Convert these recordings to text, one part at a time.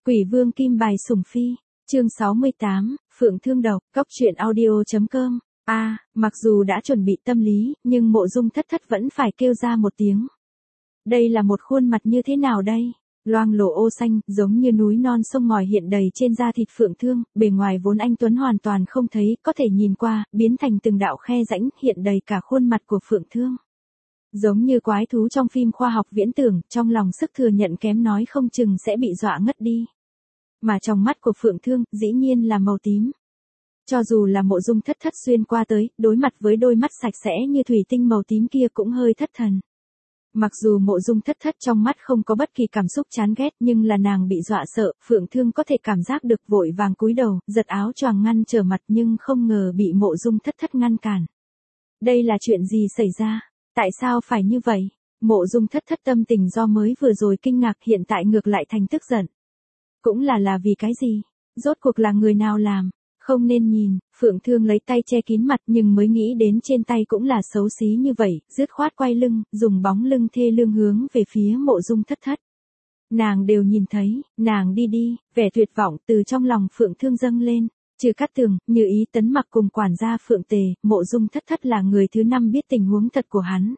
Quỷ vương kim bài sủng phi, chương 68, Phượng Thương độc, Cóc truyện audio.com. Mặc dù đã chuẩn bị tâm lý, nhưng Mộ Dung Thất Thất vẫn phải kêu ra một tiếng. Đây là một khuôn mặt như thế nào đây? Loang lổ ô xanh, giống như núi non sông ngòi hiện đầy trên da thịt Phượng Thương, bề ngoài vốn anh tuấn hoàn toàn không thấy, có thể nhìn qua, biến thành từng đạo khe rãnh, hiện đầy cả khuôn mặt của Phượng Thương. Giống như quái thú trong phim khoa học viễn tưởng, trong lòng sức thừa nhận kém nói không chừng sẽ bị dọa ngất đi. Mà trong mắt của Phượng Thương, dĩ nhiên là màu tím. Cho dù là Mộ Dung Thất Thất xuyên qua tới, đối mặt với đôi mắt sạch sẽ như thủy tinh màu tím kia cũng hơi thất thần. Mặc dù Mộ Dung Thất Thất trong mắt không có bất kỳ cảm xúc chán ghét, nhưng là nàng bị dọa sợ, Phượng Thương có thể cảm giác được, vội vàng cúi đầu, giật áo choàng ngăn trở mặt, nhưng không ngờ bị Mộ Dung Thất Thất ngăn cản. Đây là chuyện gì xảy ra? Tại sao phải như vậy? Mộ Dung Thất Thất tâm tình do mới vừa rồi kinh ngạc hiện tại ngược lại thành tức giận. Cũng là vì cái gì? Rốt cuộc là người nào làm? Không nên nhìn. Phượng Thương lấy tay che kín mặt, nhưng mới nghĩ đến trên tay cũng là xấu xí như vậy, dứt khoát quay lưng, dùng bóng lưng thê lương hướng về phía Mộ Dung Thất Thất. Nàng đều nhìn thấy, nàng đi, vẻ tuyệt vọng từ trong lòng Phượng Thương dâng lên. Trừ Cát Tường, Như Ý Tấn Mặc cùng quản gia Phượng Tề, Mộ Dung Thất Thất là người thứ 5 biết tình huống thật của hắn.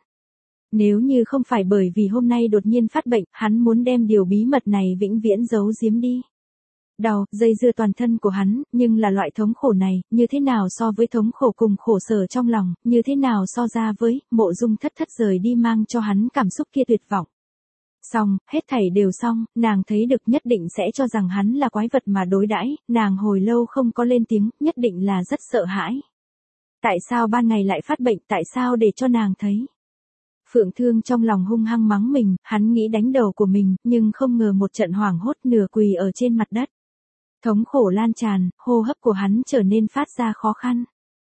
Nếu như không phải bởi vì hôm nay đột nhiên phát bệnh, hắn muốn đem điều bí mật này vĩnh viễn giấu giếm đi. Đau, dây dưa toàn thân của hắn, nhưng là loại thống khổ này, như thế nào so với thống khổ cùng khổ sở trong lòng, như thế nào so ra với Mộ Dung Thất Thất rời đi mang cho hắn cảm xúc kia tuyệt vọng. Xong, hết thảy đều xong, nàng thấy được nhất định sẽ cho rằng hắn là quái vật mà đối đãi, nàng hồi lâu không có lên tiếng, nhất định là rất sợ hãi. Tại sao ban ngày lại phát bệnh, tại sao để cho nàng thấy? Phượng Thương trong lòng hung hăng mắng mình, hắn nghĩ đánh đầu của mình, nhưng không ngờ một trận hoảng hốt nửa quỳ ở trên mặt đất. Thống khổ lan tràn, hô hấp của hắn trở nên phát ra khó khăn.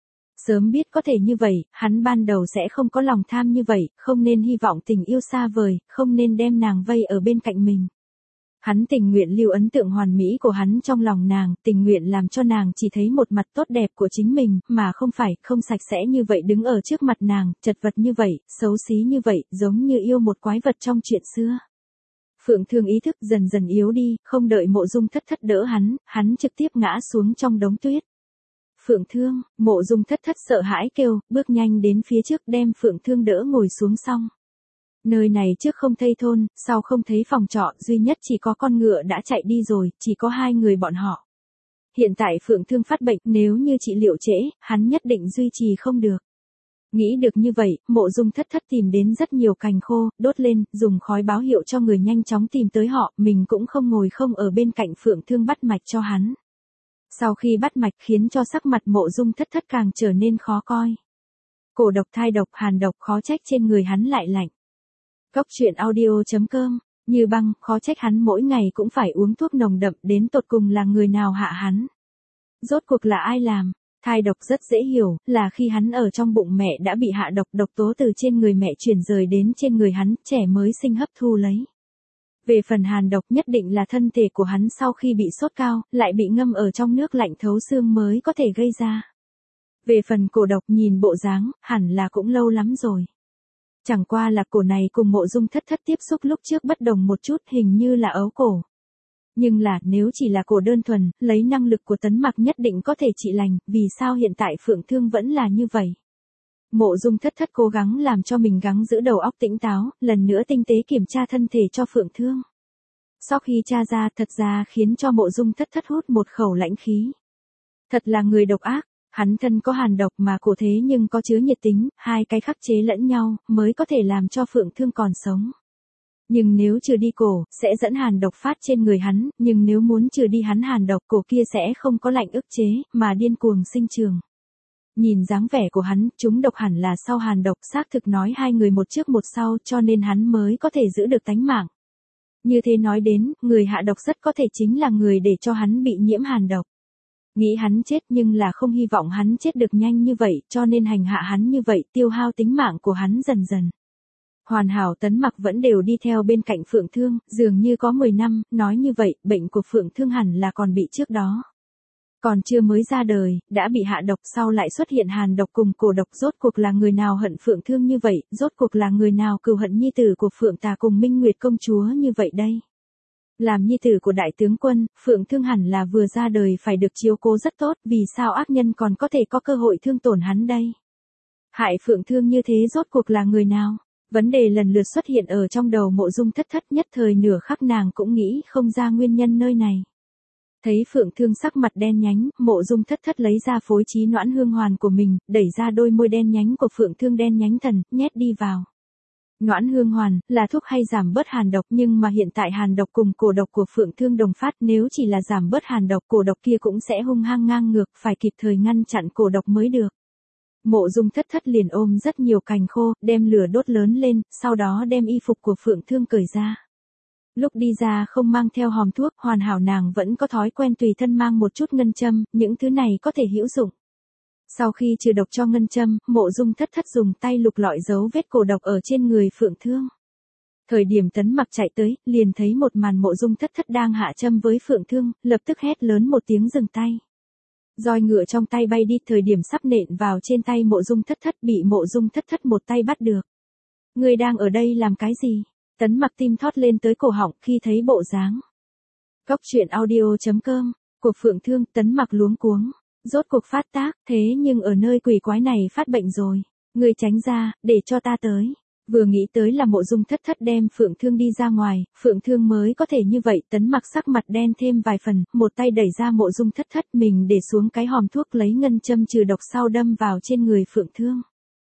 Sớm biết có thể như vậy, hắn ban đầu sẽ không có lòng tham như vậy, không nên hy vọng tình yêu xa vời, không nên đem nàng vây ở bên cạnh mình. Hắn tình nguyện lưu ấn tượng hoàn mỹ của hắn trong lòng nàng, tình nguyện làm cho nàng chỉ thấy một mặt tốt đẹp của chính mình, mà không phải, không sạch sẽ như vậy đứng ở trước mặt nàng, chật vật như vậy, xấu xí như vậy, giống như yêu một quái vật trong chuyện xưa. Phượng Thương ý thức dần dần yếu đi, không đợi Mộ Dung Thất Thất đỡ hắn trực tiếp ngã xuống trong đống tuyết. Phượng Thương, Mộ Dung Thất Thất sợ hãi kêu, bước nhanh đến phía trước đem Phượng Thương đỡ ngồi xuống xong. Nơi này trước không thấy thôn, sau không thấy phòng trọ, duy nhất chỉ có con ngựa đã chạy đi rồi, chỉ có 2 người bọn họ. Hiện tại Phượng Thương phát bệnh, nếu như trị liệu trễ, hắn nhất định duy trì không được. Nghĩ được như vậy, Mộ Dung Thất Thất tìm đến rất nhiều cành khô, đốt lên, dùng khói báo hiệu cho người nhanh chóng tìm tới họ, mình cũng không ngồi không ở bên cạnh Phượng Thương bắt mạch cho hắn. Sau khi bắt mạch khiến cho sắc mặt Mộ Dung Thất Thất càng trở nên khó coi. Cổ độc, thai độc, hàn độc, khó trách trên người hắn lại lạnh. Cóc truyện audio.com, Như Băng, khó trách hắn mỗi ngày cũng phải uống thuốc nồng đậm, đến tột cùng là người nào hạ hắn. Rốt cuộc là ai làm? Thai độc rất dễ hiểu, là khi hắn ở trong bụng mẹ đã bị hạ độc, độc tố từ trên người mẹ chuyển rời đến trên người hắn, trẻ mới sinh hấp thu lấy. Về phần hàn độc nhất định là thân thể của hắn sau khi bị sốt cao, lại bị ngâm ở trong nước lạnh thấu xương mới có thể gây ra. Về phần cổ độc nhìn bộ dáng, hẳn là cũng lâu lắm rồi. Chẳng qua là cổ này cùng Mộ Dung Thất Thất tiếp xúc lúc trước bất đồng một chút, hình như là ấu cổ. Nhưng là, nếu chỉ là cổ đơn thuần, lấy năng lực của Tấn Mặc nhất định có thể trị lành, vì sao hiện tại Phượng Thương vẫn là như vậy? Mộ Dung Thất Thất cố gắng làm cho mình gắng giữ đầu óc tỉnh táo, lần nữa tinh tế kiểm tra thân thể cho Phượng Thương. Sau khi tra ra, thật ra khiến cho Mộ Dung Thất Thất hút một khẩu lãnh khí. Thật là người độc ác, hắn thân có hàn độc mà cổ thế nhưng có chứa nhiệt tính, 2 cái khắc chế lẫn nhau, mới có thể làm cho Phượng Thương còn sống. Nhưng nếu trừ đi cổ, sẽ dẫn hàn độc phát trên người hắn, nhưng nếu muốn trừ đi hắn hàn độc, cổ kia sẽ không có lạnh ức chế, mà điên cuồng sinh trường. Nhìn dáng vẻ của hắn, chúng độc hẳn là sau hàn độc, xác thực nói 2 người một trước một sau, cho nên hắn mới có thể giữ được tánh mạng. Như thế nói đến, người hạ độc rất có thể chính là người để cho hắn bị nhiễm hàn độc. Nghĩ hắn chết nhưng là không hy vọng hắn chết được nhanh như vậy, cho nên hành hạ hắn như vậy, tiêu hao tính mạng của hắn dần dần. Hoàn Hảo, Tấn Mặc vẫn đều đi theo bên cạnh Phượng Thương, dường như có 10 năm, nói như vậy, bệnh của Phượng Thương hẳn là còn bị trước đó. Còn chưa mới ra đời, đã bị hạ độc, sau lại xuất hiện hàn độc cùng cổ độc, rốt cuộc là người nào hận Phượng Thương như vậy, rốt cuộc là người nào cừu hận nhi tử của Phượng Tà cùng Minh Nguyệt công chúa như vậy đây. Làm nhi tử của đại tướng quân, Phượng Thương hẳn là vừa ra đời phải được chiếu cố rất tốt, vì sao ác nhân còn có thể có cơ hội thương tổn hắn đây? Hại Phượng Thương như thế rốt cuộc là người nào? Vấn đề lần lượt xuất hiện ở trong đầu Mộ Dung Thất Thất, nhất thời nửa khắc nàng cũng nghĩ không ra nguyên nhân nơi này. Thấy Phượng Thương sắc mặt đen nhánh, Mộ Dung Thất Thất lấy ra phối trí Noãn Hương Hoàn của mình, đẩy ra đôi môi đen nhánh của Phượng Thương đen nhánh thần, nhét đi vào. Noãn Hương Hoàn là thuốc hay giảm bớt hàn độc, nhưng mà hiện tại hàn độc cùng cổ độc của Phượng Thương đồng phát, nếu chỉ là giảm bớt hàn độc, cổ độc kia cũng sẽ hung hăng ngang ngược, phải kịp thời ngăn chặn cổ độc mới được. Mộ Dung Thất Thất liền ôm rất nhiều cành khô, đem lửa đốt lớn lên, sau đó đem y phục của Phượng Thương cởi ra. Lúc đi ra không mang theo hòm thuốc, hoàn hảo nàng vẫn có thói quen tùy thân mang một chút ngân châm, những thứ này có thể hữu dụng. Sau khi trừ độc cho ngân châm, Mộ Dung Thất Thất dùng tay lục lọi dấu vết cổ độc ở trên người Phượng Thương. Thời điểm Tấn Mặc chạy tới, liền thấy một màn Mộ Dung Thất Thất đang hạ châm với Phượng Thương, lập tức hét lớn một tiếng dừng tay. Roi ngựa trong tay bay đi, thời điểm sắp nện vào trên tay Mộ Dung Thất Thất, bị Mộ Dung Thất Thất một tay bắt được. Ngươi đang ở đây làm cái gì? Tấn Mặc tim thót lên tới cổ họng khi thấy bộ dáng. Góc truyện audio.com của Phượng Thương, Tấn Mặc luống cuống. Rốt cuộc phát tác, thế nhưng ở nơi quỷ quái này phát bệnh rồi. Ngươi tránh ra, để cho ta tới. Vừa nghĩ tới là Mộ Dung Thất Thất đem Phượng Thương đi ra ngoài, Phượng Thương mới có thể như vậy. Tấn Mặc sắc mặt đen thêm vài phần, một tay đẩy ra Mộ Dung Thất Thất, mình để xuống cái hòm thuốc lấy ngân châm trừ độc sau đâm vào trên người Phượng Thương.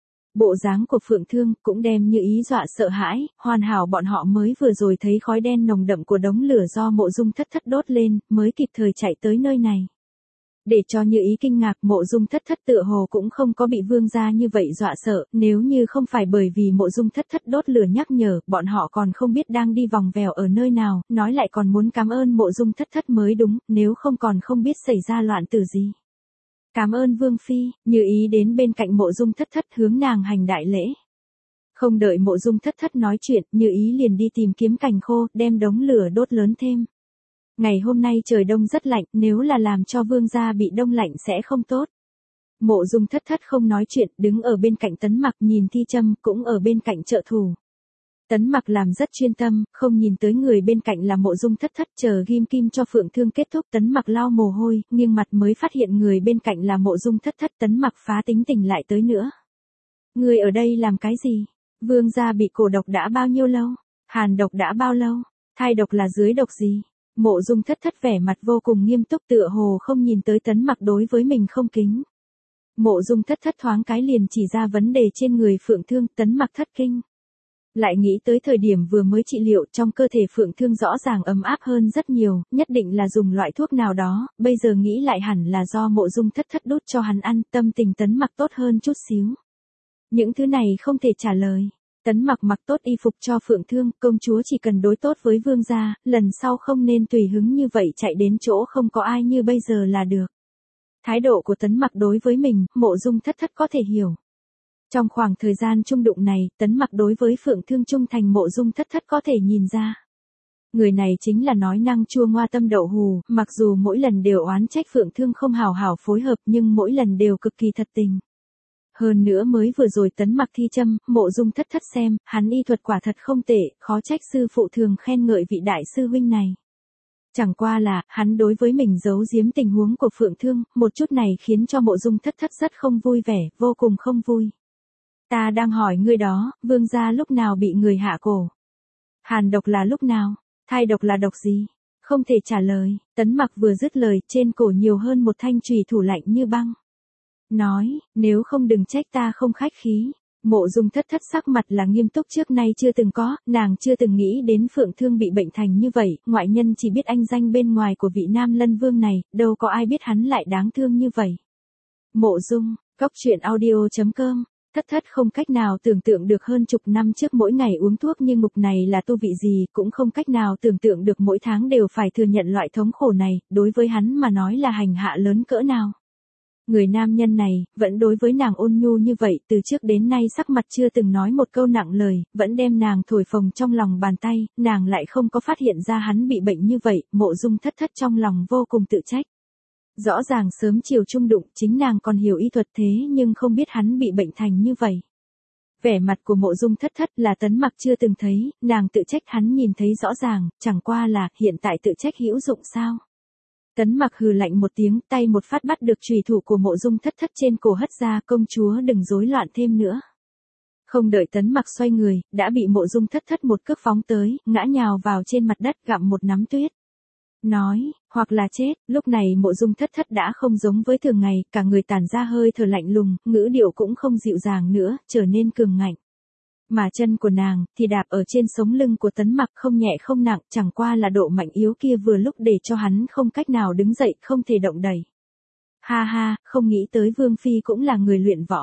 Bộ dáng của Phượng Thương cũng đem như ý dọa sợ hãi, hoàn hảo bọn họ mới vừa rồi thấy khói đen nồng đậm của đống lửa do Mộ Dung Thất Thất đốt lên, mới kịp thời chạy tới nơi này. Để cho như ý kinh ngạc, Mộ Dung Thất Thất tựa hồ cũng không có bị vương gia như vậy dọa sợ, nếu như không phải bởi vì Mộ Dung Thất Thất đốt lửa nhắc nhở, bọn họ còn không biết đang đi vòng vèo ở nơi nào, nói lại còn muốn cảm ơn Mộ Dung Thất Thất mới đúng, nếu không còn không biết xảy ra loạn tử gì. Cảm ơn Vương Phi, Như ý đến bên cạnh Mộ Dung Thất Thất hướng nàng hành đại lễ. Không đợi Mộ Dung Thất Thất nói chuyện, Như ý liền đi tìm kiếm cành khô, đem đống lửa đốt lớn thêm. Ngày hôm nay trời đông rất lạnh, nếu là làm cho vương gia bị đông lạnh sẽ không tốt. Mộ Dung Thất Thất không nói chuyện, đứng ở bên cạnh Tấn Mặc nhìn thi châm, cũng ở bên cạnh trợ thủ. Tấn Mặc làm rất chuyên tâm, không nhìn tới người bên cạnh là Mộ Dung Thất Thất, chờ ghim kim cho Phượng Thương kết thúc. Tấn Mặc lau mồ hôi, nghiêng mặt mới phát hiện người bên cạnh là Mộ Dung Thất Thất. Tấn Mặc phá tính tình lại tới nữa. Người ở đây làm cái gì? Vương gia bị cổ độc đã bao nhiêu lâu? Hàn độc đã bao lâu? Thai độc là dưới độc gì? Mộ Dung Thất Thất vẻ mặt vô cùng nghiêm túc, tựa hồ không nhìn tới Tấn Mặc đối với mình không kính. Mộ Dung Thất Thất thoáng cái liền chỉ ra vấn đề trên người Phượng Thương. Tấn Mặc thất kinh. Lại nghĩ tới thời điểm vừa mới trị liệu, trong cơ thể Phượng Thương rõ ràng ấm áp hơn rất nhiều, nhất định là dùng loại thuốc nào đó, bây giờ nghĩ lại hẳn là do Mộ Dung Thất Thất đút cho hắn ăn, tâm tình Tấn Mặc tốt hơn chút xíu. Những thứ này không thể trả lời. Tấn Mặc mặc tốt y phục cho Phượng Thương, công chúa chỉ cần đối tốt với vương gia, lần sau không nên tùy hứng như vậy chạy đến chỗ không có ai như bây giờ là được. Thái độ của Tấn Mặc đối với mình, Mộ Dung Thất Thất có thể hiểu. Trong khoảng thời gian chung đụng này, Tấn Mặc đối với Phượng Thương trung thành Mộ Dung Thất Thất có thể nhìn ra. Người này chính là nói năng chua ngoa tâm đậu hù, mặc dù mỗi lần đều oán trách Phượng Thương không hào hảo phối hợp nhưng mỗi lần đều cực kỳ thật tình. Hơn nữa mới vừa rồi Tấn Mặc thi châm, Mộ Dung Thất Thất xem, hắn y thuật quả thật không tệ, khó trách sư phụ thường khen ngợi vị đại sư huynh này. Chẳng qua là, hắn đối với mình giấu giếm tình huống của Phượng Thương, một chút này khiến cho Mộ Dung Thất Thất rất không vui vẻ, vô cùng không vui. Ta đang hỏi ngươi đó, vương gia lúc nào bị người hạ cổ? Hàn độc là lúc nào? Thai độc là độc gì? Không thể trả lời. Tấn Mặc vừa dứt lời, trên cổ nhiều hơn một thanh chùy thủ lạnh như băng. Nói, nếu không đừng trách ta không khách khí. Mộ Dung Thất Thất sắc mặt là nghiêm túc, trước nay chưa từng có, nàng chưa từng nghĩ đến Phượng Thương bị bệnh thành như vậy, ngoại nhân chỉ biết anh danh bên ngoài của vị Nam Lân Vương này, đâu có ai biết hắn lại đáng thương như vậy. Mộ Dung, góc truyện audio.com. Thất Thất không cách nào tưởng tượng được hơn chục năm trước mỗi ngày uống thuốc như ngục này là tu vị gì, cũng không cách nào tưởng tượng được mỗi tháng đều phải thừa nhận loại thống khổ này, đối với hắn mà nói là hành hạ lớn cỡ nào. Người nam nhân này, vẫn đối với nàng ôn nhu như vậy, từ trước đến nay sắc mặt chưa từng nói một câu nặng lời, vẫn đem nàng thổi phồng trong lòng bàn tay, nàng lại không có phát hiện ra hắn bị bệnh như vậy. Mộ Dung Thất Thất trong lòng vô cùng tự trách. Rõ ràng sớm chiều chung đụng, chính nàng còn hiểu y thuật thế nhưng không biết hắn bị bệnh thành như vậy. Vẻ mặt của Mộ Dung Thất Thất là Tấn Mặc chưa từng thấy, nàng tự trách hắn nhìn thấy rõ ràng, chẳng qua là hiện tại tự trách hữu dụng sao. Tấn Mặc hừ lạnh một tiếng, tay một phát bắt được chùy thủ của Mộ Dung Thất Thất trên cổ hất ra, công chúa đừng rối loạn thêm nữa. Không đợi Tấn Mặc xoay người, đã bị Mộ Dung Thất Thất một cước phóng tới, ngã nhào vào trên mặt đất gặm một nắm tuyết. Nói, hoặc là chết, lúc này Mộ Dung Thất Thất đã không giống với thường ngày, cả người tản ra hơi thở lạnh lùng, ngữ điệu cũng không dịu dàng nữa, trở nên cường ngạnh. Mà chân của nàng, thì đạp ở trên sống lưng của Tấn Mặc không nhẹ không nặng, chẳng qua là độ mạnh yếu kia vừa lúc để cho hắn không cách nào đứng dậy, không thể động đậy. Ha ha, không nghĩ tới Vương Phi cũng là người luyện võ.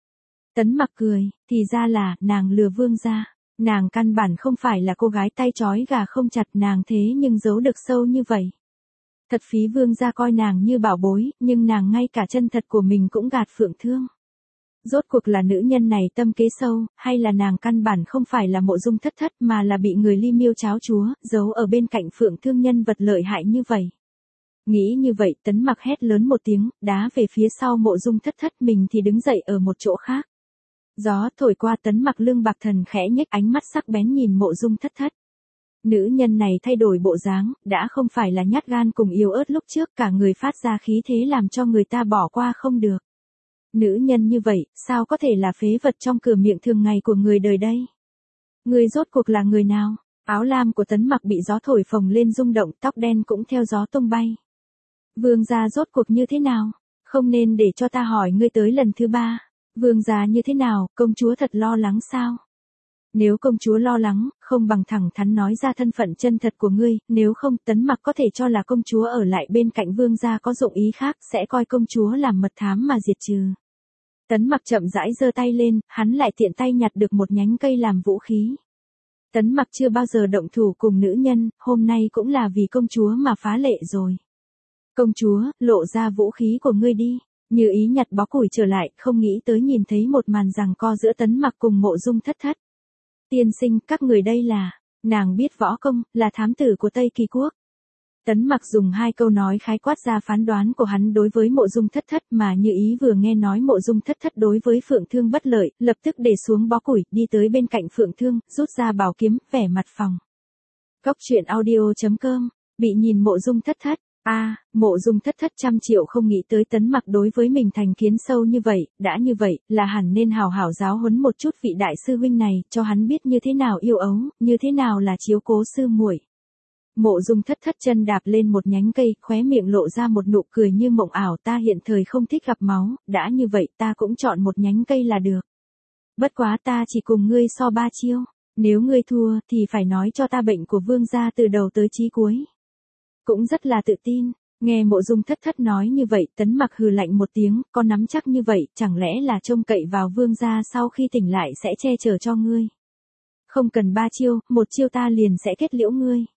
Tấn Mặc cười, thì ra là, nàng lừa Vương gia. Nàng căn bản không phải là cô gái tay trói gà không chặt, nàng thế nhưng giấu được sâu như vậy. Thật phí Vương gia coi nàng như bảo bối, nhưng nàng ngay cả chân thật của mình cũng gạt Phượng Thương. Rốt cuộc là nữ nhân này tâm kế sâu, hay là nàng căn bản không phải là Mộ Dung Thất Thất mà là bị người Ly Miêu cháo chúa, giấu ở bên cạnh Phượng Thương nhân vật lợi hại như vậy. Nghĩ như vậy, Tấn Mặc hét lớn một tiếng, đá về phía sau Mộ Dung Thất Thất, mình thì đứng dậy ở một chỗ khác. Gió thổi qua, Tấn Mặc lưng bạc thần khẽ nhếch, ánh mắt sắc bén nhìn Mộ Dung Thất Thất. Nữ nhân này thay đổi bộ dáng, đã không phải là nhát gan cùng yếu ớt lúc trước, cả người phát ra khí thế làm cho người ta bỏ qua không được. Nữ nhân như vậy, sao có thể là phế vật trong cửa miệng thường ngày của người đời đây? Người rốt cuộc là người nào? Áo lam của Tấn Mặc bị gió thổi phồng lên rung động, tóc đen cũng theo gió tung bay. Vương gia rốt cuộc như thế nào? Không nên để cho ta hỏi ngươi tới lần thứ 3. Vương gia như thế nào, công chúa thật lo lắng sao? Nếu công chúa lo lắng, không bằng thẳng thắn nói ra thân phận chân thật của ngươi, nếu không, Tấn Mặc có thể cho là công chúa ở lại bên cạnh vương gia có dụng ý khác, sẽ coi công chúa làm mật thám mà diệt trừ. Tấn Mặc chậm rãi giơ tay lên, hắn lại tiện tay nhặt được một nhánh cây làm vũ khí. Tấn Mặc chưa bao giờ động thủ cùng nữ nhân, hôm nay cũng là vì công chúa mà phá lệ rồi. Công chúa, lộ ra vũ khí của ngươi đi. Như ý nhặt bó củi trở lại, không nghĩ tới nhìn thấy một màn giằng co giữa Tấn Mặc cùng Mộ Dung Thất Thất. Tiên sinh, các người đây là, nàng biết võ công, là thám tử của Tây Kỳ Quốc. Tấn Mặc dùng 2 câu nói khái quát ra phán đoán của hắn đối với Mộ Dung Thất Thất, mà Như ý vừa nghe nói Mộ Dung Thất Thất đối với Phượng Thương bất lợi, lập tức để xuống bó củi, đi tới bên cạnh Phượng Thương, rút ra bảo kiếm, vẻ mặt phòng. Góc truyện audio.com, bị nhìn Mộ Dung Thất Thất. Mộ Dung Thất Thất trăm triệu không nghĩ tới Tấn Mặc đối với mình thành kiến sâu như vậy, đã như vậy, là hẳn nên hào hảo giáo huấn một chút vị đại sư huynh này, cho hắn biết như thế nào yêu ấu, như thế nào là chiếu cố sư muội. Mộ Dung Thất Thất chân đạp lên một nhánh cây, khóe miệng lộ ra một nụ cười như mộng ảo, ta hiện thời không thích gặp máu, đã như vậy ta cũng chọn một nhánh cây là được. Bất quá ta chỉ cùng ngươi so 3 chiêu, nếu ngươi thua thì phải nói cho ta bệnh của vương gia từ đầu tới chí cuối. Cũng rất là tự tin, nghe Mộ Dung Thất Thất nói như vậy, Tấn Mặc hừ lạnh một tiếng, có nắm chắc như vậy, chẳng lẽ là trông cậy vào vương gia sau khi tỉnh lại sẽ che chở cho ngươi. Không cần 3 chiêu, 1 chiêu ta liền sẽ kết liễu ngươi.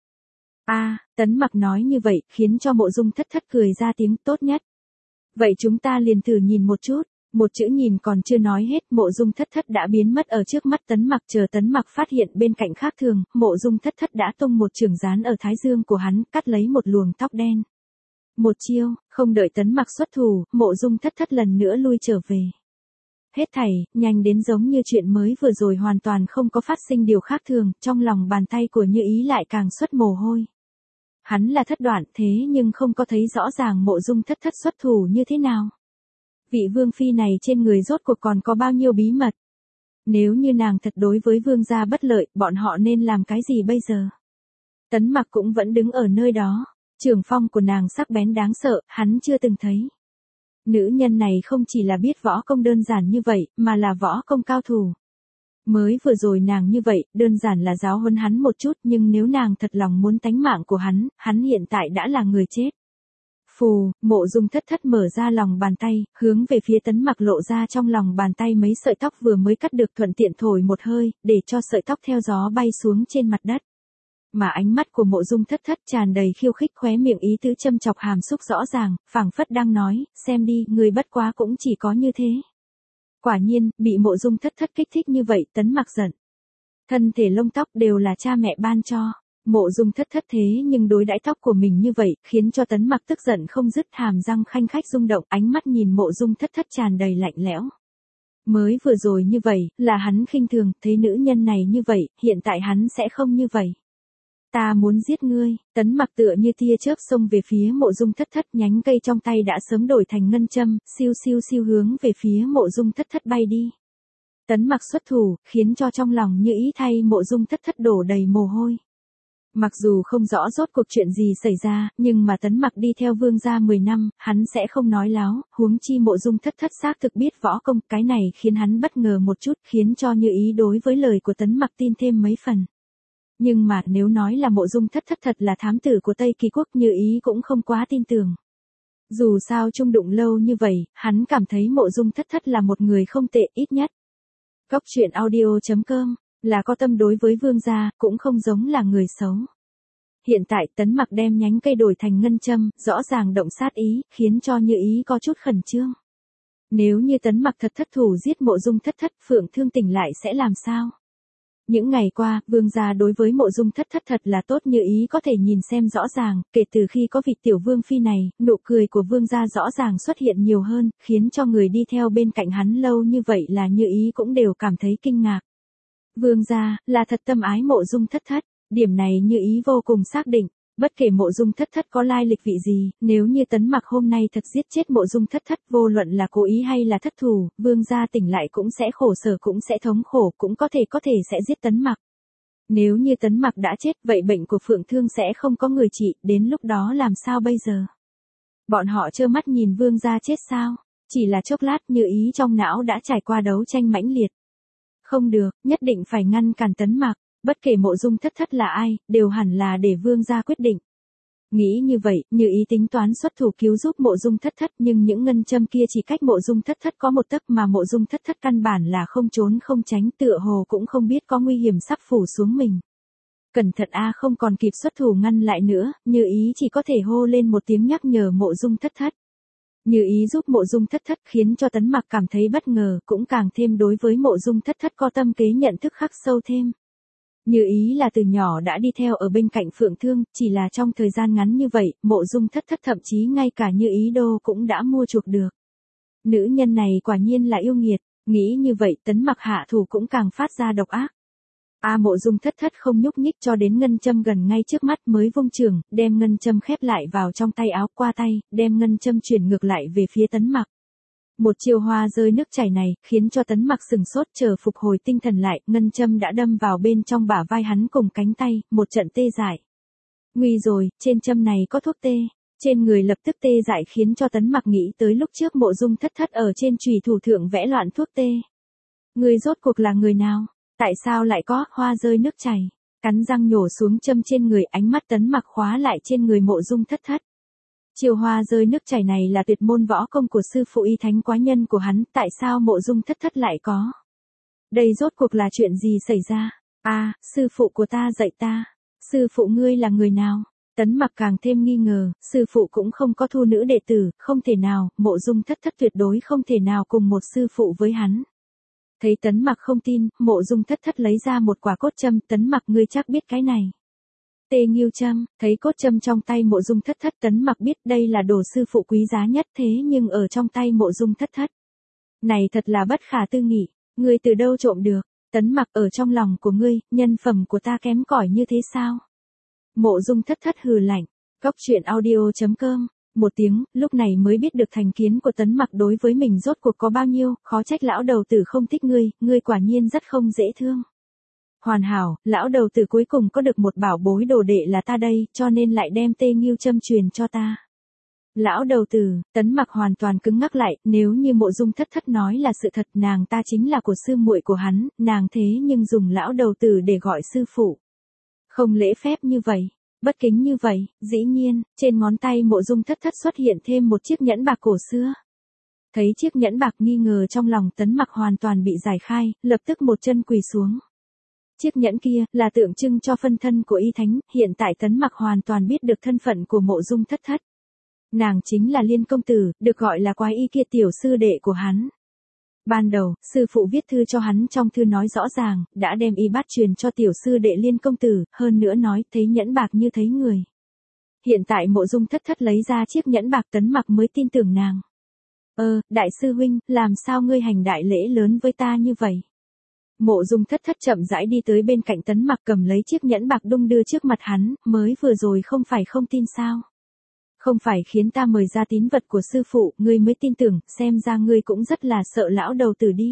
Tấn Mặc nói như vậy, khiến cho Mộ Dung Thất Thất cười ra tiếng, tốt nhất. Vậy chúng ta liền thử nhìn một chút. Một chữ nhìn còn chưa nói hết, Mộ Dung Thất Thất đã biến mất ở trước mắt Tấn Mặc, chờ Tấn Mặc phát hiện bên cạnh khác thường, Mộ Dung Thất Thất đã tung một chưởng gián ở thái dương của hắn, cắt lấy một luồng tóc đen. Một chiêu, không đợi Tấn Mặc xuất thủ, Mộ Dung Thất Thất lần nữa lui trở về. Hết thảy, nhanh đến giống như chuyện mới vừa rồi hoàn toàn không có phát sinh điều khác thường, trong lòng bàn tay của Như ý lại càng xuất mồ hôi. Hắn là thất đoạn, thế nhưng không có thấy rõ ràng Mộ Dung Thất Thất xuất thủ như thế nào. Vị vương phi này trên người rốt cuộc còn có bao nhiêu bí mật? Nếu như nàng thật đối với vương gia bất lợi, bọn họ nên làm cái gì bây giờ? Tấn Mặc cũng vẫn đứng ở nơi đó. Trường phong của nàng sắc bén đáng sợ, hắn chưa từng thấy. Nữ nhân này không chỉ là biết võ công đơn giản như vậy, mà là võ công cao thủ. Mới vừa rồi nàng như vậy, đơn giản là giáo huấn hắn một chút, nhưng nếu nàng thật lòng muốn tánh mạng của hắn hiện tại đã là người chết. Phù, Mộ Dung Thất Thất mở ra lòng bàn tay, hướng về phía Tấn Mặc, lộ ra trong lòng bàn tay mấy sợi tóc vừa mới cắt được, thuận tiện thổi một hơi, để cho sợi tóc theo gió bay xuống trên mặt đất. Mà ánh mắt của Mộ Dung Thất Thất tràn đầy khiêu khích, khóe miệng ý tứ châm chọc hàm xúc rõ ràng, phảng phất đang nói, xem đi, người bất quá cũng chỉ có như thế. Quả nhiên, bị Mộ Dung Thất Thất kích thích như vậy, Tấn Mặc giận. Thân thể lông tóc đều là cha mẹ ban cho. Mộ Dung Thất Thất thế nhưng đối đãi tóc của mình như vậy, khiến cho Tấn Mặc tức giận không dứt, hàm răng khanh khách rung động, ánh mắt nhìn Mộ Dung Thất Thất tràn đầy lạnh lẽo. Mới vừa rồi như vậy, là hắn khinh thường, thấy nữ nhân này như vậy, hiện tại hắn sẽ không như vậy. Ta muốn giết ngươi, Tấn Mặc tựa như tia chớp xông về phía Mộ Dung Thất Thất, nhánh cây trong tay đã sớm đổi thành ngân châm, siêu siêu siêu hướng về phía Mộ Dung Thất Thất bay đi. Tấn Mặc xuất thủ, khiến cho trong lòng Như Ý thay Mộ Dung Thất Thất đổ đầy mồ hôi. Mặc dù không rõ rốt cuộc chuyện gì xảy ra, nhưng mà Tấn Mặc đi theo Vương gia 10 năm, hắn sẽ không nói láo, huống chi Mộ Dung Thất Thất xác thực biết võ công, cái này khiến hắn bất ngờ một chút, khiến cho Như Ý đối với lời của Tấn Mặc tin thêm mấy phần. Nhưng mà nếu nói là Mộ Dung Thất Thất thật là thám tử của Tây Kỳ Quốc, Như Ý cũng không quá tin tưởng. Dù sao chung đụng lâu như vậy, hắn cảm thấy Mộ Dung Thất Thất là một người không tệ ít nhất. Cốc truyện audio.com là có tâm đối với Vương gia, cũng không giống là người xấu. Hiện tại Tấn Mặc đem nhánh cây đổi thành ngân châm, rõ ràng động sát ý, khiến cho Như Ý có chút khẩn trương. Nếu như Tấn Mặc thật thất thủ giết Mộ Dung Thất Thất, Phượng Thương tỉnh lại sẽ làm sao? Những ngày qua, Vương gia đối với Mộ Dung Thất Thất thật là tốt, Như Ý có thể nhìn xem rõ ràng, kể từ khi có vị tiểu vương phi này, nụ cười của Vương gia rõ ràng xuất hiện nhiều hơn, khiến cho người đi theo bên cạnh hắn lâu như vậy là Như Ý cũng đều cảm thấy kinh ngạc. Vương gia là thật tâm ái Mộ Dung Thất Thất, điểm này Như Ý vô cùng xác định. Bất kể Mộ Dung Thất Thất có lai lịch vị gì, nếu như Tấn Mặc hôm nay thật giết chết Mộ Dung Thất Thất, vô luận là cố ý hay là thất thủ, Vương gia tỉnh lại cũng sẽ khổ sở, cũng sẽ thống khổ, cũng có thể sẽ giết Tấn Mặc. Nếu như Tấn Mặc đã chết, vậy bệnh của Phượng Thương sẽ không có người trị, đến lúc đó làm sao bây giờ? Bọn họ trơ mắt nhìn Vương gia chết sao? Chỉ là chốc lát, Như Ý trong não đã trải qua đấu tranh mãnh liệt. Không được, nhất định phải ngăn cản Tấn Mặc. Bất kể Mộ Dung Thất Thất là ai, đều hẳn là để Vương gia quyết định. Nghĩ như vậy, Như Ý tính toán xuất thủ cứu giúp Mộ Dung Thất Thất, nhưng những ngân châm kia chỉ cách Mộ Dung Thất Thất có một tấc, mà Mộ Dung Thất Thất căn bản là không trốn không tránh, tựa hồ cũng không biết có nguy hiểm sắp phủ xuống mình. Cẩn thận a, không còn kịp xuất thủ ngăn lại nữa, Như Ý chỉ có thể hô lên một tiếng nhắc nhở Mộ Dung Thất Thất. Như Ý giúp Mộ Dung Thất Thất khiến cho Tấn Mặc cảm thấy bất ngờ, cũng càng thêm đối với Mộ Dung Thất Thất có tâm kế nhận thức khắc sâu thêm. Như Ý là từ nhỏ đã đi theo ở bên cạnh Phượng Thương, chỉ là trong thời gian ngắn như vậy, Mộ Dung Thất Thất thậm chí ngay cả Như Ý đô cũng đã mua chuộc được. Nữ nhân này quả nhiên là yêu nghiệt, nghĩ như vậy Tấn Mặc hạ thủ cũng càng phát ra độc ác. Mộ Dung Thất Thất không nhúc nhích cho đến ngân châm gần ngay trước mắt mới vung trường, đem ngân châm khép lại vào trong tay áo, qua tay, đem ngân châm chuyển ngược lại về phía Tấn Mặc. Một chiêu hoa rơi nước chảy này, khiến cho Tấn Mặc sừng sốt, chờ phục hồi tinh thần lại, ngân châm đã đâm vào bên trong bả vai hắn cùng cánh tay, một trận tê dại. Nguy rồi, trên châm này có thuốc tê. Trên người lập tức tê dại, khiến cho Tấn Mặc nghĩ tới lúc trước Mộ Dung Thất Thất ở trên chùy thủ thượng vẽ loạn thuốc tê. Người rốt cuộc là người nào? Tại sao lại có hoa rơi nước chảy? Cắn răng nhổ xuống châm trên người, ánh mắt Tấn Mặc khóa lại trên người Mộ Dung Thất Thất. Chiều hoa rơi nước chảy này là tuyệt môn võ công của sư phụ Y Thánh Quái Nhân của hắn, tại sao Mộ Dung Thất Thất lại có? Đây rốt cuộc là chuyện gì xảy ra? Sư phụ của ta dạy ta. Sư phụ ngươi là người nào? Tấn Mặc càng thêm nghi ngờ, sư phụ cũng không có thu nữ đệ tử, không thể nào, Mộ Dung Thất Thất tuyệt đối không thể nào cùng một sư phụ với hắn. Thấy Tấn Mặc không tin, Mộ Dung Thất Thất lấy ra một quả cốt châm, Tấn Mặc ngươi chắc biết cái này. Tê Nghiêu châm, thấy cốt châm trong tay Mộ Dung Thất Thất, Tấn Mặc biết đây là đồ sư phụ quý giá nhất, thế nhưng ở trong tay Mộ Dung Thất Thất. Này thật là bất khả tư nghị, ngươi từ đâu trộm được? Tấn Mặc, ở trong lòng của ngươi, nhân phẩm của ta kém cỏi như thế sao? Mộ Dung Thất Thất hừ lạnh. Cốc truyện audio.com một tiếng, lúc này mới biết được thành kiến của Tấn Mặc đối với mình rốt cuộc có bao nhiêu, khó trách lão đầu tử không thích ngươi quả nhiên rất không dễ thương. Hoàn hảo, lão đầu tử cuối cùng có được một bảo bối đồ đệ là ta đây, cho nên lại đem Tê Nghiêu châm truyền cho ta. Lão đầu tử, Tấn Mặc hoàn toàn cứng ngắc lại, nếu như Mộ Dung Thất Thất nói là sự thật, nàng ta chính là của sư muội của hắn, nàng thế nhưng dùng lão đầu tử để gọi sư phụ. Không lễ phép như vậy, bất kính như vậy, dĩ nhiên, trên ngón tay Mộ Dung Thất Thất xuất hiện thêm một chiếc nhẫn bạc cổ xưa. Thấy chiếc nhẫn bạc, nghi ngờ trong lòng Tấn Mặc hoàn toàn bị giải khai, lập tức một chân quỳ xuống. Chiếc nhẫn kia là tượng trưng cho phân thân của Y Thánh, hiện tại Tấn Mặc hoàn toàn biết được thân phận của Mộ Dung Thất Thất. Nàng chính là Liên công tử, được gọi là Quái Y kia, tiểu sư đệ của hắn. Ban đầu, sư phụ viết thư cho hắn, trong thư nói rõ ràng, đã đem y bát truyền cho tiểu sư đệ Liên công tử, hơn nữa nói thấy nhẫn bạc như thấy người. Hiện tại Mộ Dung Thất Thất lấy ra chiếc nhẫn bạc, Tấn Mặc mới tin tưởng nàng. Đại sư huynh, làm sao ngươi hành đại lễ lớn với ta như vậy? Mộ Dung Thất Thất chậm rãi đi tới bên cạnh Tấn Mặc cầm lấy chiếc nhẫn bạc đung đưa trước mặt hắn, mới vừa rồi không phải không tin sao? Không phải khiến ta mời ra tín vật của sư phụ, ngươi mới tin tưởng, xem ra ngươi cũng rất là sợ lão đầu tử đi.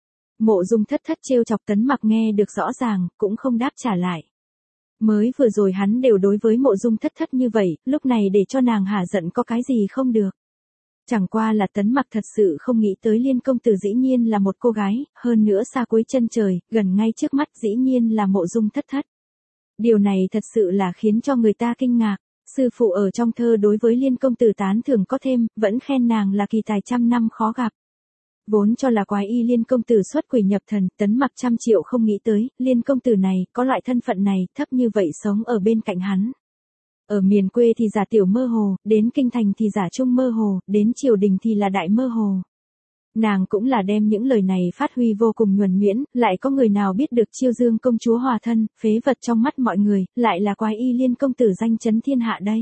Mộ Dung Thất Thất trêu chọc Tấn Mặc nghe được rõ ràng, cũng không đáp trả lại. Mới vừa rồi hắn đều đối với Mộ Dung Thất Thất như vậy, lúc này để cho nàng hả giận có cái gì không được. Chẳng qua là Tấn Mặc thật sự không nghĩ tới Liên công tử dĩ nhiên là một cô gái, hơn nữa xa cuối chân trời, gần ngay trước mắt dĩ nhiên là Mộ Dung Thất Thất. Điều này thật sự là khiến cho người ta kinh ngạc. Sư phụ ở trong thơ đối với Liên công tử tán thưởng có thêm, vẫn khen nàng là kỳ tài trăm năm khó gặp. Vốn cho là quái y Liên công tử xuất quỷ nhập thần, Tấn Mặc trăm triệu không nghĩ tới, Liên công tử này, có loại thân phận này, thấp như vậy sống ở bên cạnh hắn. Ở miền quê thì giả tiểu mơ hồ, đến kinh thành thì giả trung mơ hồ, đến triều đình thì là đại mơ hồ. Nàng cũng là đem những lời này phát huy vô cùng nhuần nhuyễn, lại có người nào biết được Chiêu Dương công chúa hòa thân, phế vật trong mắt mọi người, lại là quái y Liên công tử danh chấn thiên hạ đây.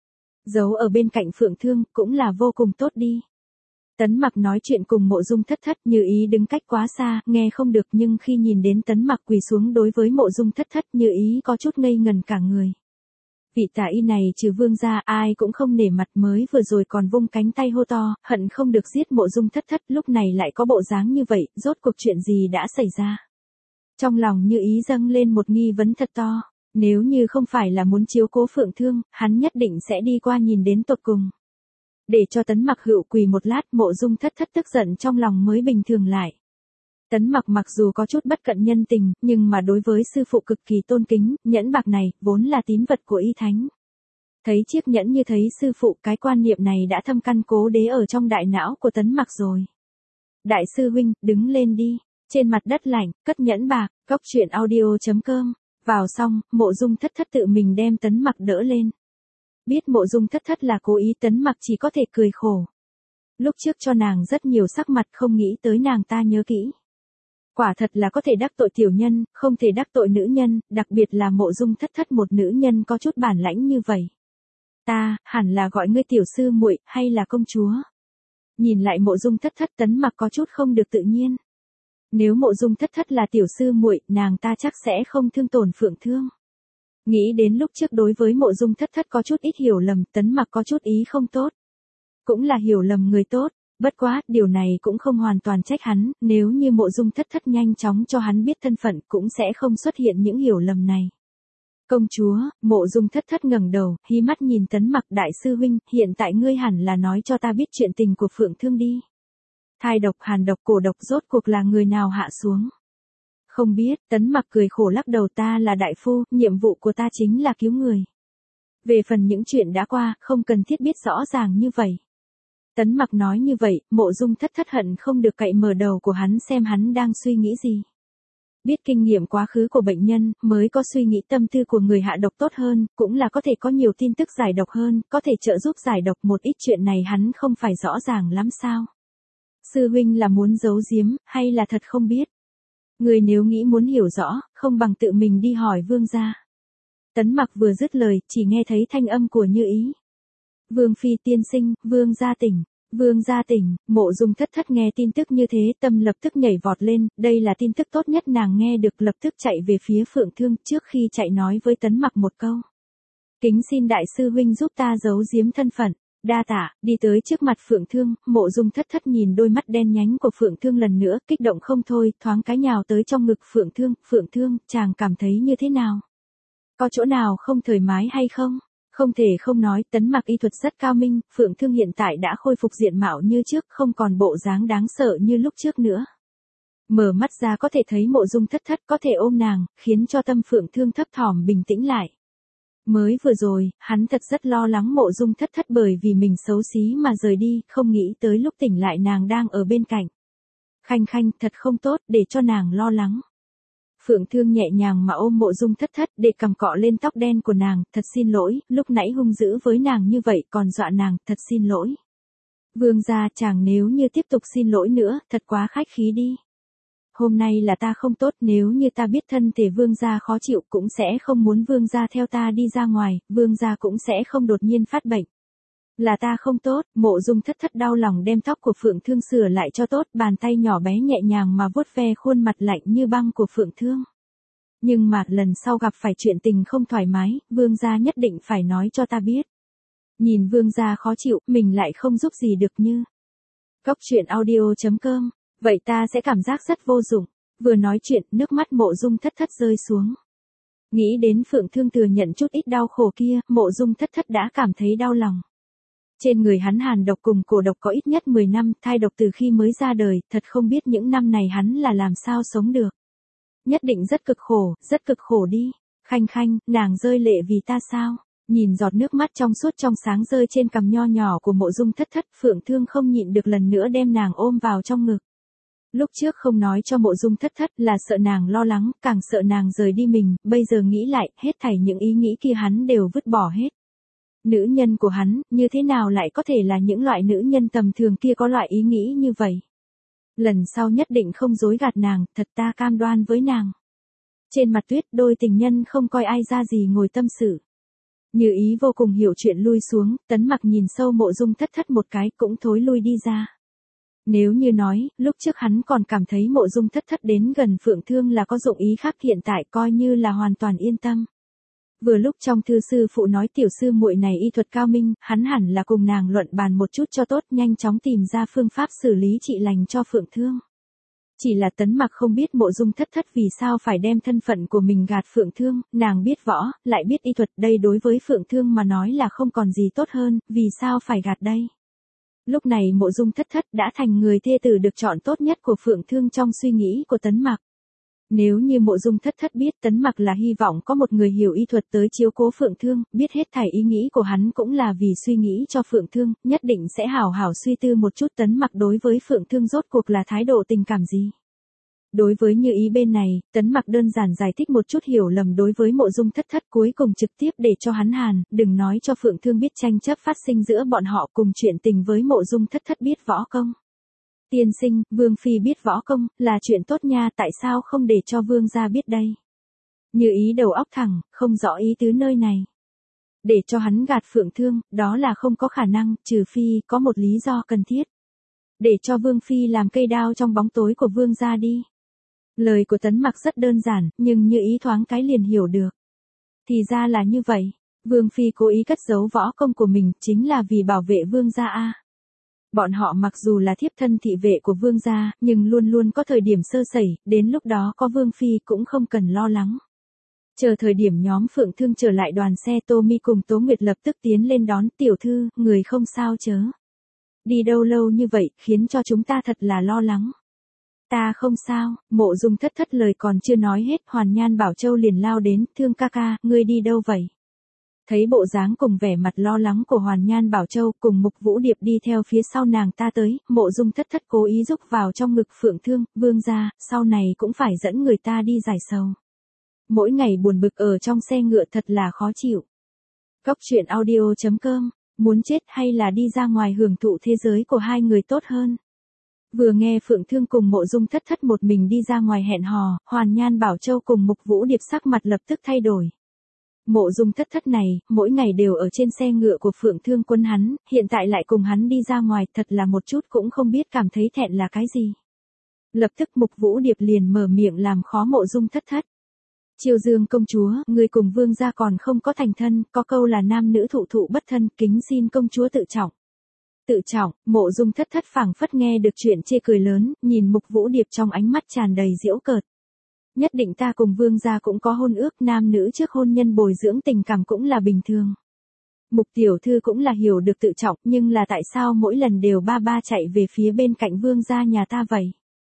Giấu ở bên cạnh Phượng Thương, cũng là vô cùng tốt đi. Tấn Mặc nói chuyện cùng Mộ Dung Thất Thất, Như Ý đứng cách quá xa, nghe không được, nhưng khi nhìn đến Tấn Mặc quỳ xuống đối với Mộ Dung Thất Thất, Như Ý có chút ngây ngần cả người. Vị tả y này trừ vương gia ai cũng không nể mặt, mới vừa rồi còn vung cánh tay hô to, hận không được giết Mộ Dung Thất Thất, lúc này lại có bộ dáng như vậy, rốt cuộc chuyện gì đã xảy ra. Trong lòng Như Ý dâng lên một nghi vấn thật to, nếu như không phải là muốn chiếu cố Phượng Thương, hắn nhất định sẽ đi qua nhìn đến tột cùng. Để cho Tấn Mặc hữu quỳ một lát, Mộ Dung Thất Thất tức giận trong lòng mới bình thường lại. Tấn Mặc mặc dù có chút bất cận nhân tình, nhưng mà đối với sư phụ cực kỳ tôn kính, nhẫn bạc này, vốn là tín vật của y thánh. Thấy chiếc nhẫn như thấy sư phụ, cái quan niệm này đã thâm căn cố đế ở trong đại não của Tấn Mặc rồi. Đại sư huynh, đứng lên đi. Trên mặt đất lạnh, cất nhẫn bạc, góc truyện audio.com. Vào xong, Mộ Dung Thất Thất tự mình đem Tấn Mặc đỡ lên. Biết Mộ Dung Thất Thất là cố ý, Tấn Mặc chỉ có thể cười khổ. Lúc trước cho nàng rất nhiều sắc mặt, không nghĩ tới nàng ta nhớ kỹ. Quả thật là có thể đắc tội tiểu nhân, không thể đắc tội nữ nhân, đặc biệt là Mộ Dung Thất Thất một nữ nhân có chút bản lãnh như vậy. Ta, hẳn là gọi ngươi tiểu sư muội, hay là công chúa? Nhìn lại Mộ Dung Thất Thất, Tấn Mặc có chút không được tự nhiên. Nếu Mộ Dung Thất Thất là tiểu sư muội, nàng ta chắc sẽ không thương tổn Phượng Thương. Nghĩ đến lúc trước đối với Mộ Dung Thất Thất có chút ít hiểu lầm, Tấn Mặc có chút ý không tốt. Cũng là hiểu lầm người tốt. Bất quá, điều này cũng không hoàn toàn trách hắn, nếu như Mộ Dung Thất Thất nhanh chóng cho hắn biết thân phận cũng sẽ không xuất hiện những hiểu lầm này. Công chúa, Mộ Dung Thất Thất ngẩng đầu, hí mắt nhìn Tấn Mặc, đại sư huynh, hiện tại ngươi hẳn là nói cho ta biết chuyện tình của Phượng Thương đi. Thai độc, hàn độc, cổ độc rốt cuộc là người nào hạ xuống? Không biết, Tấn Mặc cười khổ lắc đầu, ta là đại phu, nhiệm vụ của ta chính là cứu người. Về phần những chuyện đã qua, không cần thiết biết rõ ràng như vậy. Tấn Mặc nói như vậy, Mộ Dung Thất Thất hận không được cậy mở đầu của hắn xem hắn đang suy nghĩ gì. Biết kinh nghiệm quá khứ của bệnh nhân, mới có suy nghĩ tâm tư của người hạ độc tốt hơn, cũng là có thể có nhiều tin tức giải độc hơn, có thể trợ giúp giải độc một ít chuyện này hắn không phải rõ ràng lắm sao. Sư huynh là muốn giấu giếm, hay là thật không biết? Người nếu nghĩ muốn hiểu rõ, không bằng tự mình đi hỏi vương gia. Tấn Mặc vừa dứt lời, chỉ nghe thấy thanh âm của Như Ý. Vương phi tiên sinh, vương gia tỉnh. Vương gia tỉnh, Mộ Dung Thất Thất nghe tin tức như thế, tâm lập tức nhảy vọt lên, đây là tin tức tốt nhất nàng nghe được, lập tức chạy về phía Phượng Thương, trước khi chạy nói với Tấn Mặc một câu. Kính xin đại sư huynh giúp ta giấu giếm thân phận. Đa tạ, đi tới trước mặt Phượng Thương, Mộ Dung Thất Thất nhìn đôi mắt đen nhánh của Phượng Thương lần nữa, kích động không thôi, thoáng cái nhào tới trong ngực Phượng Thương, chàng cảm thấy như thế nào? Có chỗ nào không thoải mái hay không? Không thể không nói, Tấn Mặc y thuật rất cao minh, Phượng Thương hiện tại đã khôi phục diện mạo như trước, không còn bộ dáng đáng sợ như lúc trước nữa. Mở mắt ra có thể thấy Mộ Dung Thất Thất, có thể ôm nàng, khiến cho tâm Phượng Thương thấp thỏm bình tĩnh lại. Mới vừa rồi, hắn thật rất lo lắng Mộ Dung Thất Thất bởi vì mình xấu xí mà rời đi, không nghĩ tới lúc tỉnh lại nàng đang ở bên cạnh. Khanh khanh, thật không tốt, để cho nàng lo lắng. Phượng Thương nhẹ nhàng mà ôm Mộ Dung Thất Thất, để cầm cọ lên tóc đen của nàng, thật xin lỗi, lúc nãy hung dữ với nàng như vậy, còn dọa nàng, thật xin lỗi. Vương gia, chàng nếu như tiếp tục xin lỗi nữa, thật quá khách khí đi. Hôm nay là ta không tốt, nếu như ta biết thân thể vương gia khó chịu cũng sẽ không muốn vương gia theo ta đi ra ngoài, vương gia cũng sẽ không đột nhiên phát bệnh. Là ta không tốt, Mộ Dung Thất Thất đau lòng đem tóc của Phượng Thương sửa lại cho tốt, bàn tay nhỏ bé nhẹ nhàng mà vuốt ve khuôn mặt lạnh như băng của Phượng Thương. Nhưng mà lần sau gặp phải chuyện tình không thoải mái, Vương gia nhất định phải nói cho ta biết. Nhìn Vương gia khó chịu, mình lại không giúp gì được như. Cốc truyện audio.com, vậy ta sẽ cảm giác rất vô dụng. Vừa nói chuyện, nước mắt Mộ Dung Thất Thất rơi xuống. Nghĩ đến Phượng Thương thừa nhận chút ít đau khổ kia, Mộ Dung Thất Thất đã cảm thấy đau lòng. Trên người hắn hàn độc cùng cổ độc có ít nhất 10 năm, thai độc từ khi mới ra đời, thật không biết những năm này hắn là làm sao sống được. Nhất định rất cực khổ đi. Khanh khanh, nàng rơi lệ vì ta sao? Nhìn giọt nước mắt trong suốt trong sáng rơi trên cằm nho nhỏ của Mộ Dung Thất Thất, Phượng Thương không nhịn được lần nữa đem nàng ôm vào trong ngực. Lúc trước không nói cho Mộ Dung Thất Thất là sợ nàng lo lắng, càng sợ nàng rời đi mình, bây giờ nghĩ lại, hết thảy những ý nghĩ kia hắn đều vứt bỏ hết. Nữ nhân của hắn, như thế nào lại có thể là những loại nữ nhân tầm thường kia có loại ý nghĩ như vậy? Lần sau nhất định không dối gạt nàng, thật ta cam đoan với nàng. Trên mặt tuyết, đôi tình nhân không coi ai ra gì ngồi tâm sự. Như ý vô cùng hiểu chuyện lui xuống, Tấn Mặc nhìn sâu Mộ Dung Thất Thất một cái cũng thối lui đi ra. Nếu như nói, lúc trước hắn còn cảm thấy Mộ Dung Thất Thất đến gần Phượng Thương là có dụng ý khác, hiện tại coi như là hoàn toàn yên tâm. Vừa lúc trong thư sư phụ nói tiểu sư muội này y thuật cao minh, hắn hẳn là cùng nàng luận bàn một chút cho tốt, nhanh chóng tìm ra phương pháp xử lý trị lành cho Phượng Thương. Chỉ là Tấn Mặc không biết Mộ Dung Thất Thất vì sao phải đem thân phận của mình gạt Phượng Thương, nàng biết võ, lại biết y thuật, đây đối với Phượng Thương mà nói là không còn gì tốt hơn, vì sao phải gạt đây? Lúc này Mộ Dung Thất Thất đã thành người thê tử được chọn tốt nhất của Phượng Thương trong suy nghĩ của Tấn Mặc. Nếu như Mộ Dung Thất Thất biết Tấn Mặc là hy vọng có một người hiểu y thuật tới chiếu cố Phượng Thương, biết hết thảy ý nghĩ của hắn cũng là vì suy nghĩ cho Phượng Thương, nhất định sẽ hảo hảo suy tư một chút Tấn Mặc đối với Phượng Thương rốt cuộc là thái độ tình cảm gì. Đối với Như Ý bên này, Tấn Mặc đơn giản giải thích một chút hiểu lầm đối với Mộ Dung Thất Thất, cuối cùng trực tiếp để cho hắn hàn, đừng nói cho Phượng Thương biết tranh chấp phát sinh giữa bọn họ, cùng chuyện tình với Mộ Dung Thất Thất biết võ công. Tiên sinh, Vương Phi biết võ công, là chuyện tốt nha, tại sao không để cho Vương gia biết đây? Như Ý đầu óc thẳng, không rõ ý tứ nơi này. Để cho hắn gạt Phượng Thương, đó là không có khả năng, trừ phi có một lý do cần thiết. Để cho Vương Phi làm cây đao trong bóng tối của Vương gia đi. Lời của Tấn Mặc rất đơn giản, nhưng Như Ý thoáng cái liền hiểu được. Thì ra là như vậy, Vương Phi cố ý cất giấu võ công của mình chính là vì bảo vệ Vương gia a. Bọn họ mặc dù là thiếp thân thị vệ của Vương gia, nhưng luôn luôn có thời điểm sơ sẩy, đến lúc đó có Vương Phi cũng không cần lo lắng. Chờ thời điểm nhóm Phượng Thương trở lại, đoàn xe Tô Mi cùng Tố Nguyệt lập tức tiến lên đón, tiểu thư, người không sao chớ. Đi đâu lâu như vậy, khiến cho chúng ta thật là lo lắng. Ta không sao, Mộ Dung Thất Thất lời còn chưa nói hết, Hoàn Nhan Bảo Châu liền lao đến, Thương ca ca, ngươi đi đâu vậy? Thấy bộ dáng cùng vẻ mặt lo lắng của Hoàn Nhan Bảo Châu cùng Mục Vũ Điệp đi theo phía sau nàng ta tới, Mộ Dung Thất Thất cố ý rúc vào trong ngực Phượng Thương, Vương gia, sau này cũng phải dẫn người ta đi giải sầu. Mỗi ngày buồn bực ở trong xe ngựa thật là khó chịu. Cốc truyện audio.com, muốn chết hay là đi ra ngoài hưởng thụ thế giới của hai người tốt hơn. Vừa nghe Phượng Thương cùng Mộ Dung Thất Thất một mình đi ra ngoài hẹn hò, Hoàn Nhan Bảo Châu cùng Mục Vũ Điệp sắc mặt lập tức thay đổi. Mộ Dung Thất Thất này, mỗi ngày đều ở trên xe ngựa của Phượng Thương quân hắn, hiện tại lại cùng hắn đi ra ngoài, thật là một chút cũng không biết cảm thấy thẹn là cái gì. Lập tức Mục Vũ Điệp liền mở miệng làm khó Mộ Dung Thất Thất. Chiêu Dương công chúa, người cùng Vương gia còn không có thành thân, có câu là nam nữ thụ thụ bất thân, kính xin công chúa tự trọng. Tự trọng, Mộ Dung Thất Thất phảng phất nghe được chuyện chê cười lớn, nhìn Mục Vũ Điệp trong ánh mắt tràn đầy giễu cợt. Nhất định ta cùng Vương gia cũng có hôn ước, nam nữ trước hôn nhân bồi dưỡng tình cảm cũng là bình thường. Mục tiểu thư cũng là hiểu được tự trọng, nhưng là tại sao mỗi lần đều ba chạy về phía bên cạnh Vương gia nhà ta vậy?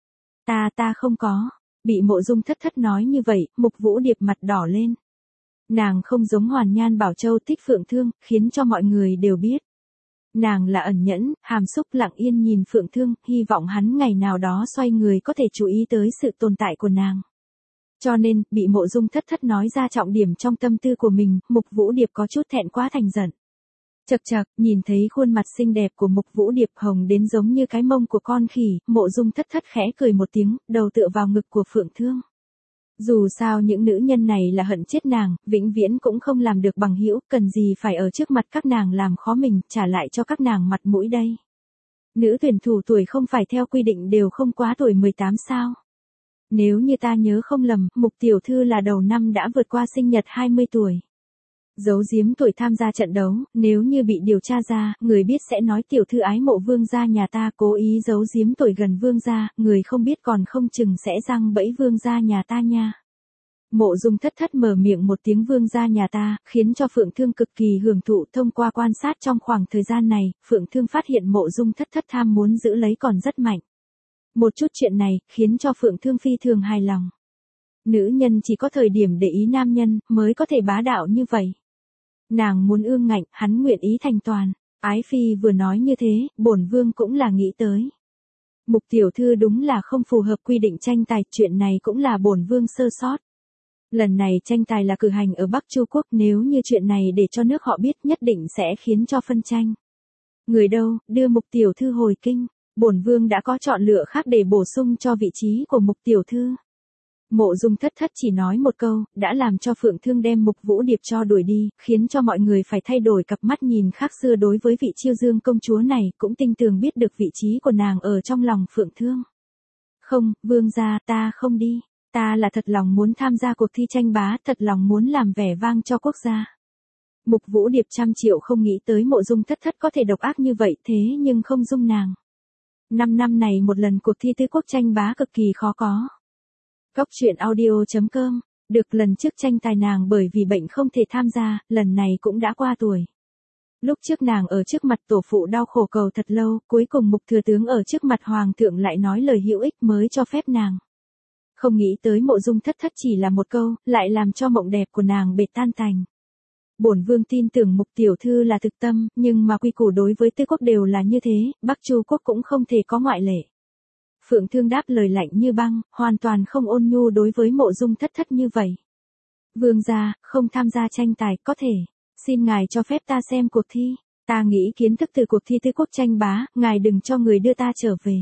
Ta không có. Bị Mộ Dung Thất Thất nói như vậy, Mục Vũ Điệp mặt đỏ lên. Nàng không giống Hoàn Nhan Bảo Châu thích Phượng Thương, khiến cho mọi người đều biết. Nàng là ẩn nhẫn, hàm xúc lặng yên nhìn Phượng Thương, hy vọng hắn ngày nào đó xoay người có thể chú ý tới sự tồn tại của nàng. Cho nên, bị Mộ Dung Thất Thất nói ra trọng điểm trong tâm tư của mình, Mục Vũ Điệp có chút thẹn quá thành giận. Chậc chậc, nhìn thấy khuôn mặt xinh đẹp của Mục Vũ Điệp hồng đến giống như cái mông của con khỉ, Mộ Dung Thất Thất khẽ cười một tiếng, đầu tựa vào ngực của Phượng Thương. Dù sao những nữ nhân này là hận chết nàng, vĩnh viễn cũng không làm được bằng hữu, cần gì phải ở trước mặt các nàng làm khó mình, trả lại cho các nàng mặt mũi đây. Nữ tuyển thủ tuổi không phải theo quy định đều không quá tuổi 18 sao? Nếu như ta nhớ không lầm, Mục tiểu thư là đầu năm đã vượt qua sinh nhật 20 tuổi. Giấu giếm tuổi tham gia trận đấu, nếu như bị điều tra ra, người biết sẽ nói tiểu thư ái mộ vương gia nhà ta cố ý giấu giếm tuổi gần vương gia, người không biết còn không chừng sẽ giăng bẫy vương gia nhà ta nha. Mộ Dung Thất Thất mở miệng một tiếng vương gia nhà ta, khiến cho Phượng Thương cực kỳ hưởng thụ. Thông qua quan sát trong khoảng thời gian này, Phượng Thương phát hiện Mộ Dung Thất Thất tham muốn giữ lấy còn rất mạnh. Một chút chuyện này, khiến cho Phượng Thương phi thường hài lòng. Nữ nhân chỉ có thời điểm để ý nam nhân, mới có thể bá đạo như vậy. Nàng muốn ương ngạnh, hắn nguyện ý thành toàn. Ái Phi vừa nói như thế, bổn vương cũng là nghĩ tới. Mục tiểu thư đúng là không phù hợp quy định tranh tài, chuyện này cũng là bổn vương sơ sót. Lần này tranh tài là cử hành ở Bắc Chu Quốc, nếu như chuyện này để cho nước họ biết nhất định sẽ khiến cho phân tranh. Người đâu, đưa Mục tiểu thư hồi kinh, bổn vương đã có chọn lựa khác để bổ sung cho vị trí của Mục tiểu thư. Mộ Dung Thất Thất chỉ nói một câu, đã làm cho Phượng Thương đem Mục Vũ Điệp cho đuổi đi, khiến cho mọi người phải thay đổi cặp mắt nhìn khác xưa đối với vị Chiêu Dương công chúa này, cũng tinh tường biết được vị trí của nàng ở trong lòng Phượng Thương. Không, vương gia, ta không đi. Ta là thật lòng muốn tham gia cuộc thi tranh bá, thật lòng muốn làm vẻ vang cho quốc gia. Mục Vũ Điệp 100 triệu không nghĩ tới Mộ Dung Thất Thất có thể độc ác như vậy, thế nhưng không dung nàng. 5 năm này một lần cuộc thi tứ quốc tranh bá cực kỳ khó có. Góc truyện audio.com, được lần trước tranh tài nàng bởi vì bệnh không thể tham gia, lần này cũng đã qua tuổi. Lúc trước nàng ở trước mặt tổ phụ đau khổ cầu thật lâu, cuối cùng Mục thừa tướng ở trước mặt hoàng thượng lại nói lời hữu ích mới cho phép nàng. Không nghĩ tới Mộ Dung Thất Thất chỉ là một câu, lại làm cho mộng đẹp của nàng bệt tan tành. Bổn vương tin tưởng Mục tiểu thư là thực tâm, nhưng mà quy củ đối với tứ quốc đều là như thế, Bắc Chu Quốc cũng không thể có ngoại lệ. Phượng Thương đáp lời lạnh như băng, hoàn toàn không ôn nhu đối với Mộ Dung Thất Thất như vậy. Vương gia, không tham gia tranh tài, có thể. Xin ngài cho phép ta xem cuộc thi. Ta nghĩ kiến thức từ cuộc thi tứ quốc tranh bá, ngài đừng cho người đưa ta trở về.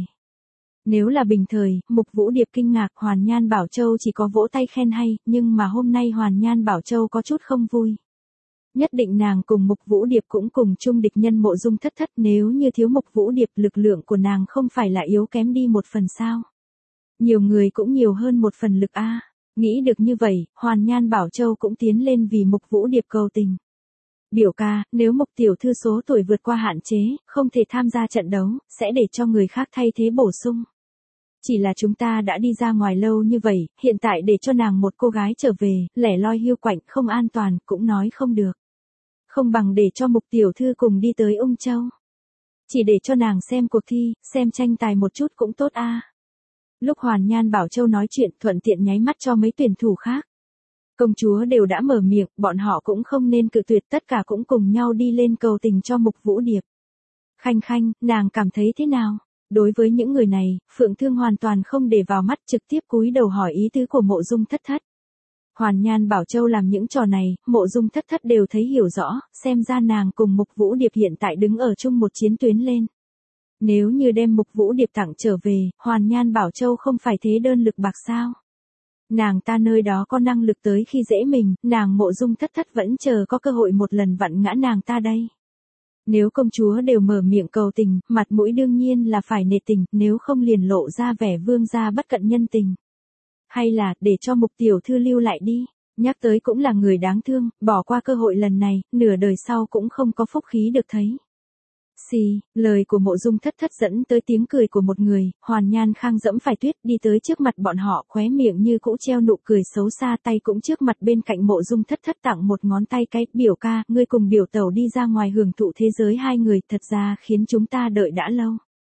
Nếu là bình thời, Mục Vũ Điệp kinh ngạc, Hoàn Nhan Bảo Châu chỉ có vỗ tay khen hay, nhưng mà hôm nay Hoàn Nhan Bảo Châu có chút không vui. Nhất định nàng cùng Mục Vũ Điệp cũng cùng chung địch nhân Mộ Dung Thất Thất, nếu như thiếu Mục Vũ Điệp lực lượng của nàng không phải là yếu kém đi một phần sao. Nhiều người cũng nhiều hơn một phần lực a. Nghĩ được như vậy, Hoàn Nhan Bảo Châu cũng tiến lên vì Mục Vũ Điệp cầu tình. Biểu ca, nếu Mục tiểu thư số tuổi vượt qua hạn chế, không thể tham gia trận đấu, sẽ để cho người khác thay thế bổ sung. Chỉ là chúng ta đã đi ra ngoài lâu như vậy, hiện tại để cho nàng một cô gái trở về, lẻ loi hiu quạnh, không an toàn, cũng nói không được. Không bằng để cho Mục tiểu thư cùng đi tới Ung Châu. Chỉ để cho nàng xem cuộc thi, xem tranh tài một chút cũng tốt a. Lúc Hoàn Nhan Bảo Châu nói chuyện, thuận tiện nháy mắt cho mấy tuyển thủ khác. Công chúa đều đã mở miệng, bọn họ cũng không nên cự tuyệt, tất cả cũng cùng nhau đi lên cầu tình cho Mục Vũ Điệp. Khanh Khanh, nàng cảm thấy thế nào? Đối với những người này, Phượng Thương hoàn toàn không để vào mắt, trực tiếp cúi đầu hỏi ý tứ của Mộ Dung Thất Thất. Hoàn Nhan Bảo Châu làm những trò này, Mộ Dung Thất Thất đều thấy hiểu rõ, xem ra nàng cùng Mục Vũ Điệp hiện tại đứng ở chung một chiến tuyến lên. Nếu như đem Mục Vũ Điệp tặng trở về, Hoàn Nhan Bảo Châu không phải thế đơn lực bạc sao? Nàng ta nơi đó có năng lực tới khi dễ mình, nàng Mộ Dung Thất Thất vẫn chờ có cơ hội một lần vặn ngã nàng ta đây. Nếu công chúa đều mở miệng cầu tình, mặt mũi đương nhiên là phải nể tình, nếu không liền lộ ra vẻ vương gia bất cận nhân tình. Hay là, để cho Mục tiểu thư lưu lại đi, nhắc tới cũng là người đáng thương, bỏ qua cơ hội lần này, nửa đời sau cũng không có phúc khí được thấy. Xì, lời của Mộ Dung Thất Thất dẫn tới tiếng cười của một người, Hoàn Nhan Khang dẫm phải tuyết đi tới trước mặt bọn họ, khóe miệng như cũ treo nụ cười xấu xa, tay cũng trước mặt bên cạnh Mộ Dung Thất Thất tặng một ngón tay cái, biểu ca, ngươi cùng biểu tẩu đi ra ngoài hưởng thụ thế giới hai người, thật ra khiến chúng ta đợi đã lâu.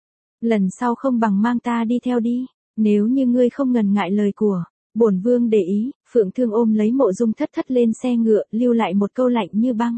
Lần sau không bằng mang ta đi theo đi, nếu như ngươi không ngần ngại lời của bổn vương để ý. Phượng Thương ôm lấy Mộ Dung Thất Thất lên xe ngựa, lưu lại một câu lạnh như băng.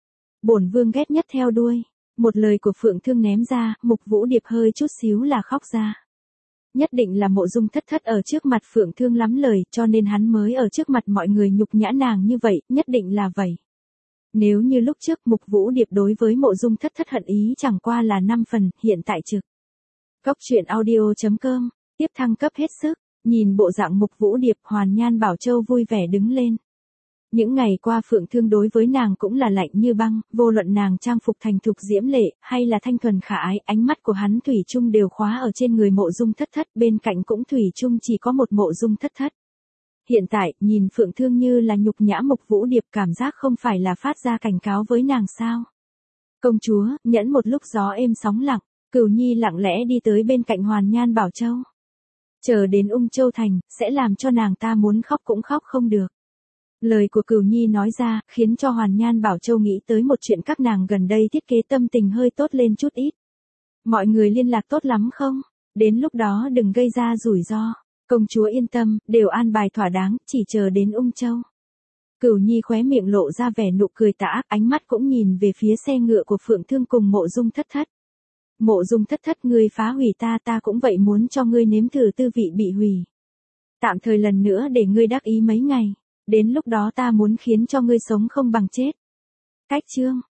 Bổn vương ghét nhất theo đuôi. Một lời của Phượng Thương ném ra, Mục Vũ Điệp hơi chút xíu là khóc ra. Nhất định là Mộ Dung Thất Thất ở trước mặt Phượng Thương lắm lời, cho nên hắn mới ở trước mặt mọi người nhục nhã nàng như vậy, nhất định là vậy. Nếu như lúc trước Mục Vũ Điệp đối với Mộ Dung Thất Thất hận ý chẳng qua là 5 phần, hiện tại trực. Góc truyện audio.com, tiếp thăng cấp hết sức. Nhìn bộ dạng Mục Vũ Điệp, Hoàn Nhan Bảo Châu vui vẻ đứng lên. Những ngày qua Phượng Thương đối với nàng cũng là lạnh như băng, vô luận nàng trang phục thành thục diễm lệ, hay là thanh thuần khả ái, ánh mắt của hắn thủy chung đều khóa ở trên người Mộ Dung Thất Thất, bên cạnh cũng thủy chung chỉ có một Mộ Dung Thất Thất. Hiện tại, nhìn Phượng Thương như là nhục nhã Mục Vũ Điệp, cảm giác không phải là phát ra cảnh cáo với nàng sao? Công chúa, nhẫn một lúc gió êm sóng lặng, Cửu Nhi lặng lẽ đi tới bên cạnh Hoàn Nhan Bảo Châu. Chờ đến Ung Châu Thành, sẽ làm cho nàng ta muốn khóc cũng khóc không được. Lời của Cửu Nhi nói ra, khiến cho Hoàn Nhan Bảo Châu nghĩ tới một chuyện các nàng gần đây thiết kế, tâm tình hơi tốt lên chút ít. Mọi người liên lạc tốt lắm không? Đến lúc đó đừng gây ra rủi ro. Công chúa yên tâm, đều an bài thỏa đáng, chỉ chờ đến Ung Châu. Cửu Nhi khóe miệng lộ ra vẻ nụ cười tà ác, ánh mắt cũng nhìn về phía xe ngựa của Phượng Thương cùng Mộ Dung Thất Thất. Mộ Dung Thất Thất, ngươi phá hủy ta cũng vậy muốn cho ngươi nếm thử tư vị bị hủy. Tạm thời lần nữa để ngươi đắc ý mấy ngày, đến lúc đó ta muốn khiến cho ngươi sống không bằng chết. Cách chương